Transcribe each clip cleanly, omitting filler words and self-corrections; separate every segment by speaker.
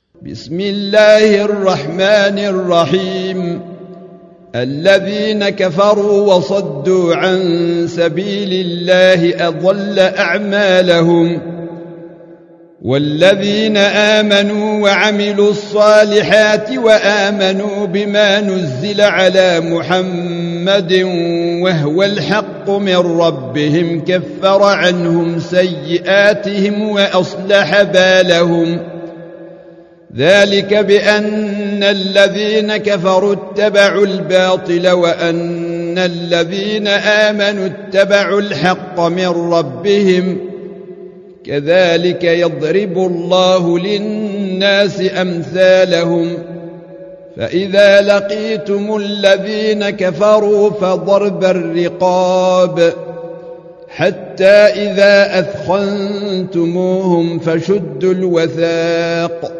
Speaker 1: بسم الله الرحمن الرحيم. الذين كفروا وصدوا عن سبيل الله أضل أعمالهم، والذين آمنوا وعملوا الصالحات وآمنوا بما نزل على محمد وهو الحق من ربهم كفر عنهم سيئاتهم وأصلح بالهم. ذلك بأن الذين كفروا اتبعوا الباطل وأن الذين آمنوا اتبعوا الحق من ربهم. كذلك يضرب الله للناس أمثالهم. فإذا لقيتم الذين كفروا فضرب الرقاب حتى إذا أثخنتموهم فشدوا الوثاق،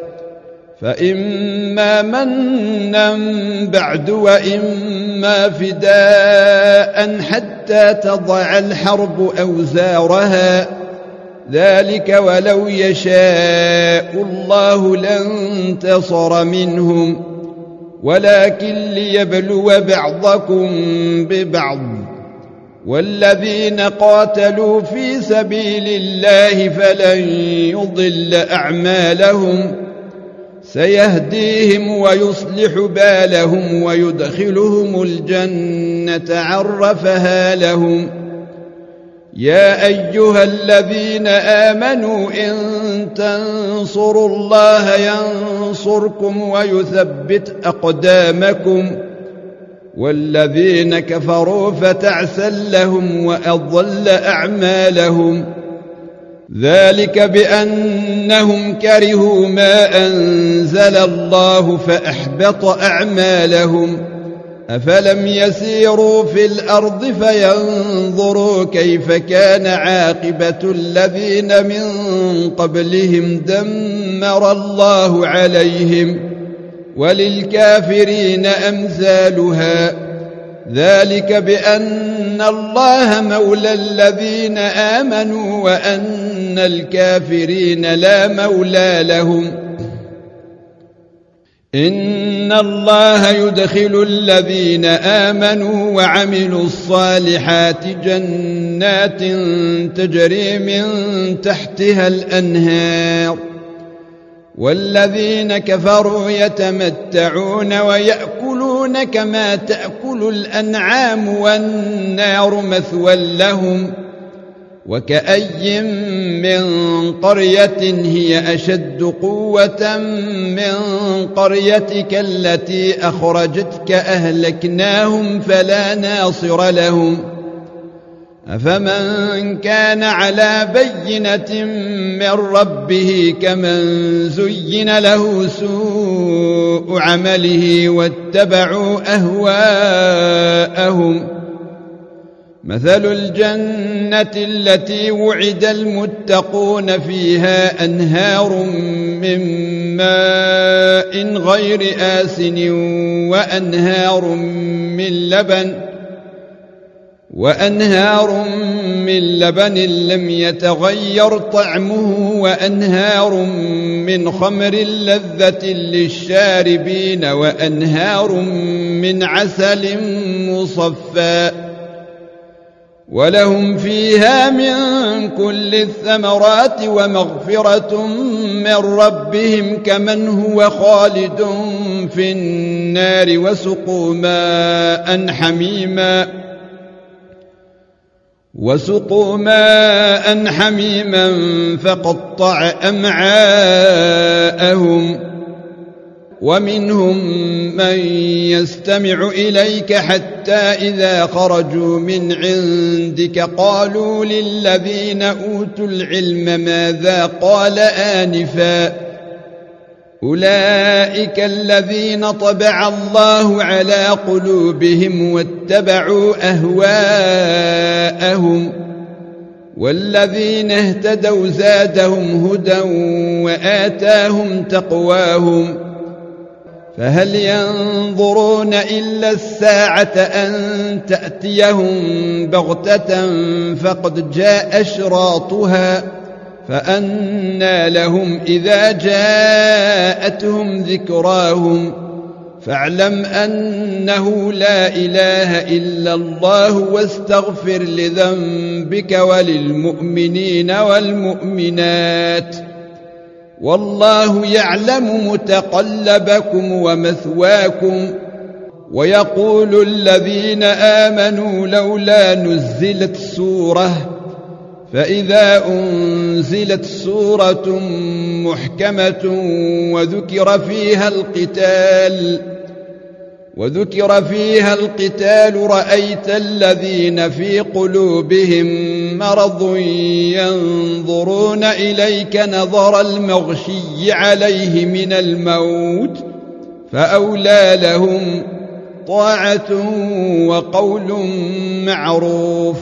Speaker 1: فإما منا بعد وإما فداء حتى تضع الحرب أوزارها. ذلك ولو يشاء الله لانتصر منهم، ولكن ليبلو بعضكم ببعض. والذين قاتلوا في سبيل الله فلن يضل أعمالهم، سيهديهم ويصلح بالهم ويدخلهم الجنة عرفها لهم. يا أيها الذين آمنوا إن تنصروا الله ينصركم ويثبت أقدامكم. والذين كفروا فتعسا لهم وأضل أعمالهم. ذلك بأنهم كرهوا ما أنزل الله فأحبط أعمالهم. أفلم يسيروا في الأرض فينظروا كيف كان عاقبة الذين من قبلهم دمر الله عليهم، وللكافرين أمثالها. ذلك بأن الله مولى الذين آمنوا وأن الكافرين لا مولى لهم. إن الله يدخل الذين آمنوا وعملوا الصالحات جنات تجري من تحتها الأنهار، والذين كفروا يتمتعون ويأكلون كما تأكل الأنعام والنار مثوى لهم. وكأي من قرية هي أشد قوة من قريتك التي أخرجتك أهلكناهم فلا ناصر لهم. أفمن كان على بينة من ربه كمن زين له سوء عمله واتبعوا أهواءهم. مثل الجنة التي وعد المتقون فيها أنهار من ماء غير آسن وأنهار من لبن لم يتغير طعمه وأنهار من خمر لذة للشاربين وأنهار من عسل مصفى. ولهم فيها من كل الثمرات ومغفرة من ربهم كمن هو خالد في النار وسقوا ماء حميما فقطع أمعاءهم. ومنهم من يستمع إليك حتى إذا خرجوا من عندك قالوا للذين أوتوا العلم ماذا قال آنفا. أولئك الذين طبع الله على قلوبهم واتبعوا أهواءهم. والذين اهتدوا زادهم هدى وآتاهم تقواهم. فهل ينظرون إلا الساعة أن تأتيهم بغتة فقد جاء أشراطها فأنى لهم إذا جاءتهم ذكراهم فاعلم أنه لا إله إلا الله واستغفر لذنبك وللمؤمنين والمؤمنات والله يعلم متقلبكم ومثواكم. ويقول الذين آمنوا لولا نزلت سورة فإذا أنزلت سورة محكمة وذكر فيها القتال رأيت الذين في قلوبهم مرض ينظرون إليك نظر المغشي عليه من الموت فأولى لهم طاعة وقول معروف.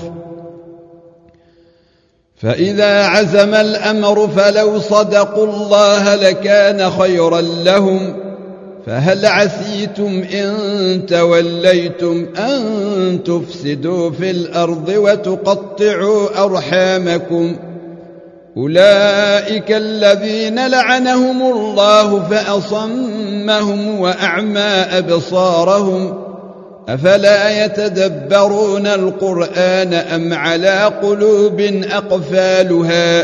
Speaker 1: فإذا عزم الأمر فلو صدقوا الله لكان خيرا لهم فهل عسيتم إن توليتم أن تفسدوا في الأرض وتقطعوا أرحامكم أولئك الذين لعنهم الله فأصمهم وأعمى أبصارهم أفلا يتدبرون القرآن أم على قلوب أقفالها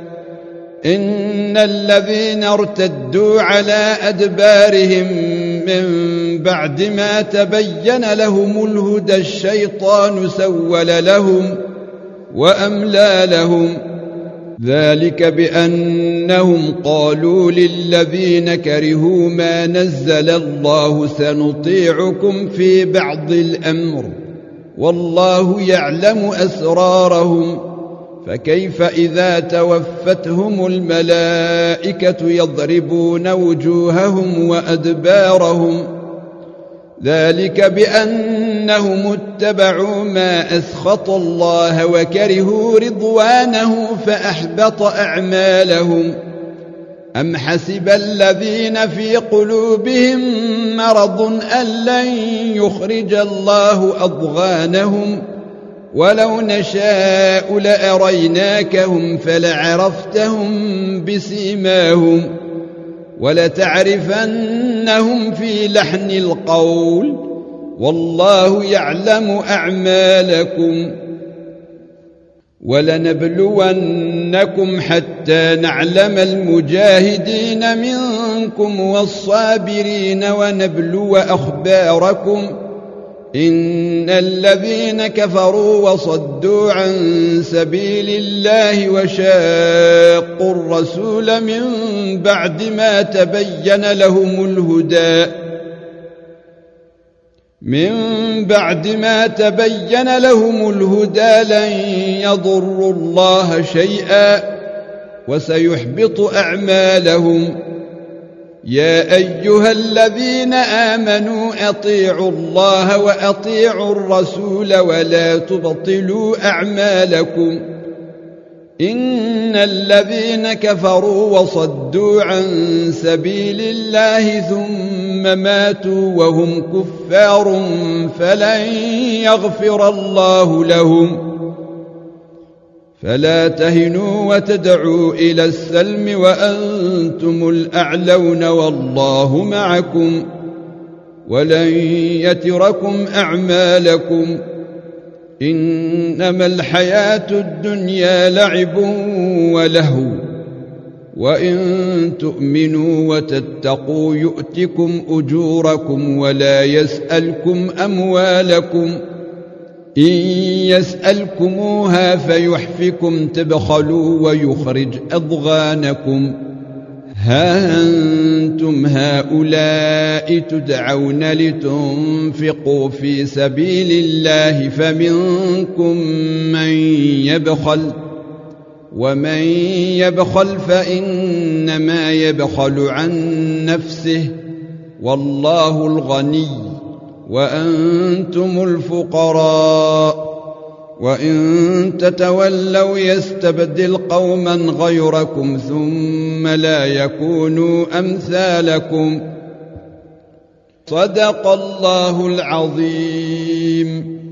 Speaker 1: إن الذين ارتدوا على أدبارهم من بعد ما تبين لهم الهدى الشيطان سول لهم وأملى لهم ذلك بأنهم قالوا للذين كرهوا ما نزل الله سنطيعكم في بعض الأمر والله يعلم أسرارهم فكيف إذا توفتهم الملائكة يضربون وجوههم وأدبارهم ذلك بأنهم اتبعوا ما أسخط الله وكرهوا رضوانه فأحبط أعمالهم أم حسب الذين في قلوبهم مرض أن لن يخرج الله أضغانهم ولو نشاء لأريناكهم فلعرفتهم بسيماهم ولتعرفنهم في لحن القول والله يعلم أعمالكم ولنبلونكم حتى نعلم المجاهدين منكم والصابرين ونبلو أخباركم إن الذين كفروا وصدوا عن سبيل الله وشاقوا الرسول من بعد ما تبين لهم الهدى لن يضروا الله شيئا وسيحبط أعمالهم يا أيها الذين آمنوا أطيعوا الله وأطيعوا الرسول ولا تبطلوا أعمالكم إن الذين كفروا وصدوا عن سبيل الله ثم ماتوا وهم كفار فلن يغفر الله لهم فلا تهنوا وتدعوا إلى السلم وأنتم الأعلون والله معكم ولن يتركم أعمالكم إنما الحياة الدنيا لعب ولهو وإن تؤمنوا وتتقوا يؤتكم أجوركم ولا يسألكم أموالكم إن يسألكموها فيحفكم تبخلوا ويخرج أضغانكم ها أنتم هؤلاء تدعون لتنفقوا في سبيل الله فمنكم من يبخل ومن يبخل فإنما يبخل عن نفسه والله الغني وأنتم الفقراء وإن تتولوا يستبدل قوما غيركم ثم لا يكونوا أمثالكم صدق الله العظيم.